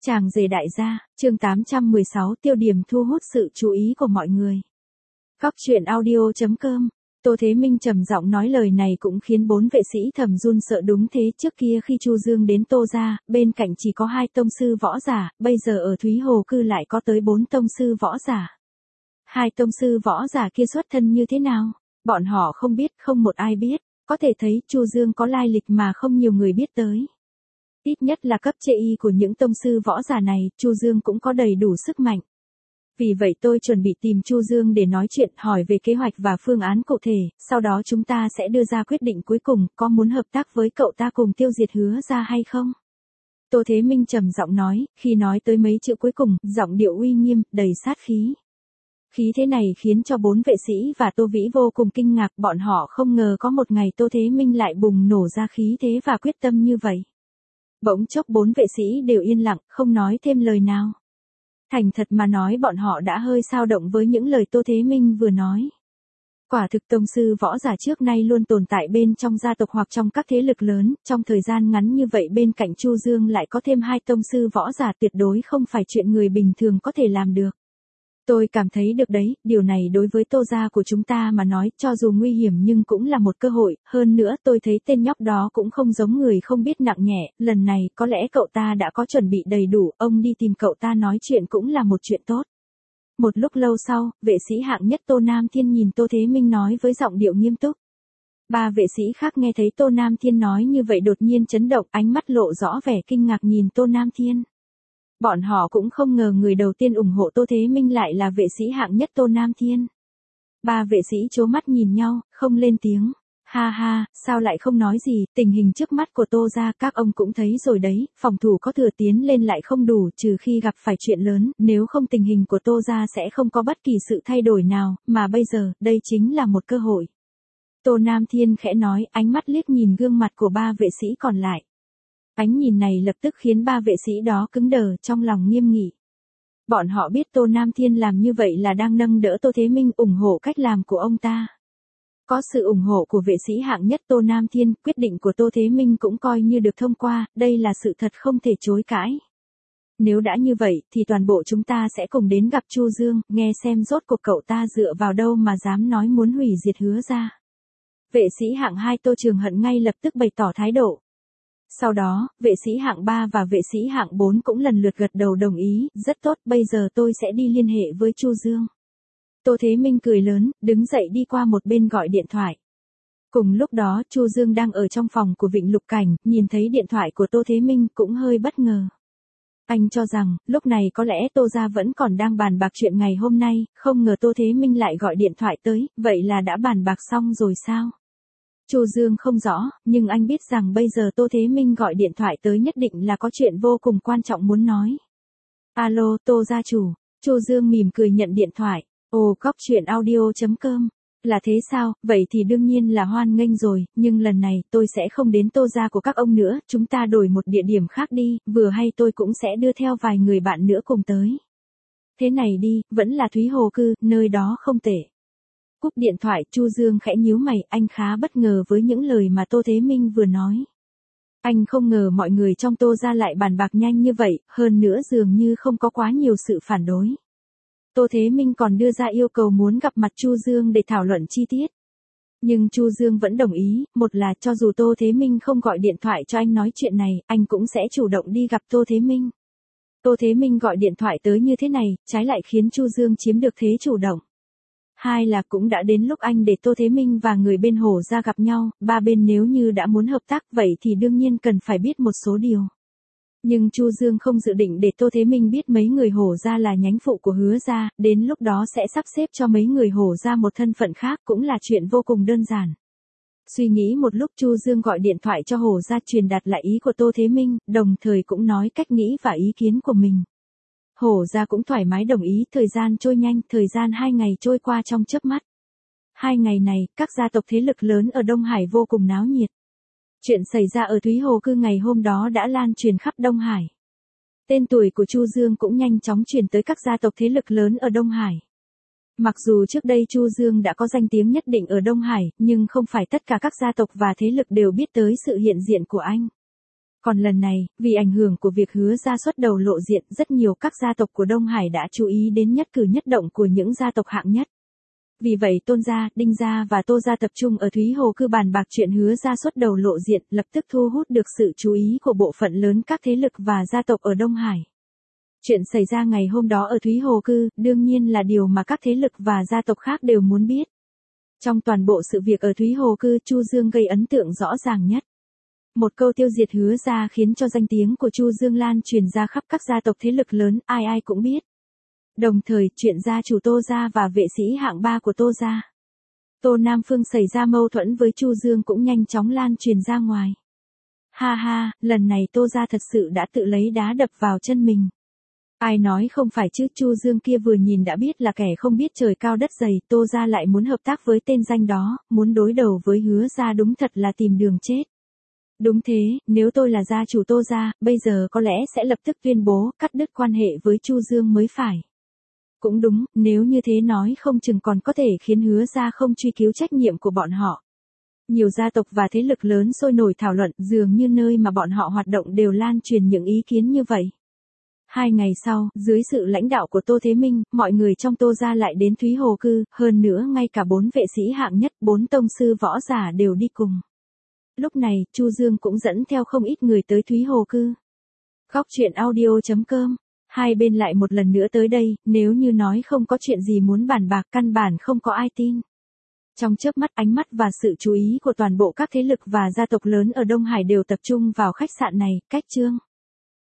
Chàng rể đại gia, chương 816 tiêu điểm thu hút sự chú ý của mọi người. Góc truyện audio.com. Tô Thế Minh trầm giọng nói lời này cũng khiến bốn vệ sĩ thầm run sợ. Đúng thế, trước kia khi Chu Dương đến Tô gia, bên cạnh chỉ có 2 tông sư võ giả, bây giờ ở Thúy Hồ Cư lại có tới 4 tông sư võ giả. 2 tông sư võ giả kia xuất thân như thế nào? Bọn họ không biết, không một ai biết, có thể thấy Chu Dương có lai lịch mà không nhiều người biết tới. Ít nhất là cấp chê y của những tông sư võ giả này, Chu Dương cũng có đầy đủ sức mạnh. Vì vậy tôi chuẩn bị tìm Chu Dương để nói chuyện, hỏi về kế hoạch và phương án cụ thể, sau đó chúng ta sẽ đưa ra quyết định cuối cùng, có muốn hợp tác với cậu ta cùng tiêu diệt Hứa Gia hay không? Tô Thế Minh trầm giọng nói, khi nói tới mấy chữ cuối cùng, giọng điệu uy nghiêm, đầy sát khí. Khí thế này khiến cho 4 vệ sĩ và Tô Vĩ vô cùng kinh ngạc, bọn họ không ngờ có một ngày Tô Thế Minh lại bùng nổ ra khí thế và quyết tâm như vậy. Bỗng chốc 4 vệ sĩ đều yên lặng, không nói thêm lời nào. Thành thật mà nói, bọn họ đã hơi xao động với những lời Tô Thế Minh vừa nói. Quả thực tông sư võ giả trước nay luôn tồn tại bên trong gia tộc hoặc trong các thế lực lớn, trong thời gian ngắn như vậy bên cạnh Chu Dương lại có thêm 2 tông sư võ giả, tuyệt đối không phải chuyện người bình thường có thể làm được. Tôi cảm thấy được đấy, điều này đối với Tô gia của chúng ta mà nói, cho dù nguy hiểm nhưng cũng là một cơ hội, hơn nữa tôi thấy tên nhóc đó cũng không giống người không biết nặng nhẹ, lần này có lẽ cậu ta đã có chuẩn bị đầy đủ, ông đi tìm cậu ta nói chuyện cũng là một chuyện tốt. Một lúc lâu sau, vệ sĩ hạng nhất Tô Nam Thiên nhìn Tô Thế Minh nói với giọng điệu nghiêm túc. 3 vệ sĩ khác nghe thấy Tô Nam Thiên nói như vậy đột nhiên chấn động, ánh mắt lộ rõ vẻ kinh ngạc nhìn Tô Nam Thiên. Bọn họ cũng không ngờ người đầu tiên ủng hộ Tô Thế Minh lại là vệ sĩ hạng nhất Tô Nam Thiên. 3 vệ sĩ trố mắt nhìn nhau, không lên tiếng. Ha ha, sao lại không nói gì, tình hình trước mắt của Tô gia các ông cũng thấy rồi đấy, phòng thủ có thừa tiến lên lại không đủ, trừ khi gặp phải chuyện lớn, nếu không tình hình của Tô gia sẽ không có bất kỳ sự thay đổi nào, mà bây giờ, đây chính là một cơ hội. Tô Nam Thiên khẽ nói, ánh mắt liếc nhìn gương mặt của 3 vệ sĩ còn lại. Ánh nhìn này lập tức khiến 3 vệ sĩ đó cứng đờ, trong lòng nghiêm nghị. Bọn họ biết Tô Nam Thiên làm như vậy là đang nâng đỡ Tô Thế Minh, ủng hộ cách làm của ông ta. Có sự ủng hộ của vệ sĩ hạng nhất Tô Nam Thiên, quyết định của Tô Thế Minh cũng coi như được thông qua, đây là sự thật không thể chối cãi. Nếu đã như vậy, thì toàn bộ chúng ta sẽ cùng đến gặp Chu Dương, nghe xem rốt cuộc cậu ta dựa vào đâu mà dám nói muốn hủy diệt Hứa Gia. Vệ sĩ hạng 2 Tô Trường Hận ngay lập tức bày tỏ thái độ. Sau đó, vệ sĩ hạng 3 và vệ sĩ hạng 4 cũng lần lượt gật đầu đồng ý, rất tốt, bây giờ tôi sẽ đi liên hệ với Chu Dương. Tô Thế Minh cười lớn, đứng dậy đi qua một bên gọi điện thoại. Cùng lúc đó, Chu Dương đang ở trong phòng của Vịnh Lục Cảnh, nhìn thấy điện thoại của Tô Thế Minh cũng hơi bất ngờ. Anh cho rằng, lúc này có lẽ Tô gia vẫn còn đang bàn bạc chuyện ngày hôm nay, không ngờ Tô Thế Minh lại gọi điện thoại tới, vậy là đã bàn bạc xong rồi sao? Chu Dương không rõ, nhưng anh biết rằng bây giờ Tô Thế Minh gọi điện thoại tới nhất định là có chuyện vô cùng quan trọng muốn nói. Alo, Tô gia chủ. Chu Dương mỉm cười nhận điện thoại. Ồ, góc truyện audio.com. Là thế sao, vậy thì đương nhiên là hoan nghênh rồi, nhưng lần này tôi sẽ không đến Tô gia của các ông nữa, chúng ta đổi một địa điểm khác đi, vừa hay tôi cũng sẽ đưa theo vài người bạn nữa cùng tới. Thế này đi, vẫn là Thúy Hồ Cư, nơi đó không tệ. Cúp điện thoại, Chu Dương khẽ nhíu mày, anh khá bất ngờ với những lời mà Tô Thế Minh vừa nói. Anh không ngờ mọi người trong Tô gia lại bàn bạc nhanh như vậy, hơn nữa dường như không có quá nhiều sự phản đối. Tô Thế Minh còn đưa ra yêu cầu muốn gặp mặt Chu Dương để thảo luận chi tiết. Nhưng Chu Dương vẫn đồng ý, một là cho dù Tô Thế Minh không gọi điện thoại cho anh nói chuyện này, anh cũng sẽ chủ động đi gặp Tô Thế Minh. Tô Thế Minh gọi điện thoại tới như thế này, trái lại khiến Chu Dương chiếm được thế chủ động. Hai là cũng đã đến lúc anh để Tô Thế Minh và người bên Hổ Gia gặp nhau, 3 bên nếu như đã muốn hợp tác vậy thì đương nhiên cần phải biết một số điều. Nhưng Chu Dương không dự định để Tô Thế Minh biết mấy người Hổ Gia là nhánh phụ của Hứa Gia, đến lúc đó sẽ sắp xếp cho mấy người Hổ Gia một thân phận khác cũng là chuyện vô cùng đơn giản. Suy nghĩ một lúc, Chu Dương gọi điện thoại cho Hổ Gia truyền đạt lại ý của Tô Thế Minh, đồng thời cũng nói cách nghĩ và ý kiến của mình. Hổ Gia cũng thoải mái đồng ý, thời gian trôi nhanh, thời gian 2 ngày trôi qua trong chớp mắt. 2 ngày này, các gia tộc thế lực lớn ở Đông Hải vô cùng náo nhiệt. Chuyện xảy ra ở Thúy Hồ Cư ngày hôm đó đã lan truyền khắp Đông Hải. Tên tuổi của Chu Dương cũng nhanh chóng truyền tới các gia tộc thế lực lớn ở Đông Hải. Mặc dù trước đây Chu Dương đã có danh tiếng nhất định ở Đông Hải, nhưng không phải tất cả các gia tộc và thế lực đều biết tới sự hiện diện của anh. Còn lần này, vì ảnh hưởng của việc Hứa gia xuất đầu lộ diện, rất nhiều các gia tộc của Đông Hải đã chú ý đến nhất cử nhất động của những gia tộc hạng nhất. Vì vậy Tôn gia, Đinh gia và Tô gia tập trung ở Thúy Hồ Cư bàn bạc chuyện Hứa gia xuất đầu lộ diện, lập tức thu hút được sự chú ý của bộ phận lớn các thế lực và gia tộc ở Đông Hải. Chuyện xảy ra ngày hôm đó ở Thúy Hồ Cư, đương nhiên là điều mà các thế lực và gia tộc khác đều muốn biết. Trong toàn bộ sự việc ở Thúy Hồ Cư, Chu Dương gây ấn tượng rõ ràng nhất. Một câu tiêu diệt Hứa gia khiến cho danh tiếng của Chu Dương lan truyền ra khắp các gia tộc thế lực lớn, ai ai cũng biết. Đồng thời, chuyện gia chủ Tô gia và vệ sĩ hạng 3 của Tô gia, Tô Nam Phương xảy ra mâu thuẫn với Chu Dương cũng nhanh chóng lan truyền ra ngoài. Ha ha, lần này Tô gia thật sự đã tự lấy đá đập vào chân mình. Ai nói không phải chứ, Chu Dương kia vừa nhìn đã biết là kẻ không biết trời cao đất dày, Tô gia lại muốn hợp tác với tên danh đó, muốn đối đầu với Hứa gia đúng thật là tìm đường chết. Đúng thế, nếu tôi là gia chủ Tô gia, bây giờ có lẽ sẽ lập tức tuyên bố cắt đứt quan hệ với Chu Dương mới phải. Cũng đúng, nếu như thế nói không chừng còn có thể khiến Hứa gia không truy cứu trách nhiệm của bọn họ. Nhiều gia tộc và thế lực lớn sôi nổi thảo luận, dường như nơi mà bọn họ hoạt động đều lan truyền những ý kiến như vậy. 2 ngày sau, dưới sự lãnh đạo của Tô Thế Minh, mọi người trong Tô gia lại đến Thúy Hồ Cư, hơn nữa ngay cả 4 vệ sĩ hạng nhất, 4 tông sư võ giả đều đi cùng. Lúc này, Chu Dương cũng dẫn theo không ít người tới Thúy Hồ Cư. Góc truyện audio.com. Hai bên lại một lần nữa tới đây, nếu như nói không có chuyện gì muốn bàn bạc, căn bản không có ai tin. Trong chớp mắt, ánh mắt và sự chú ý của toàn bộ các thế lực và gia tộc lớn ở Đông Hải đều tập trung vào khách sạn này, cách Trương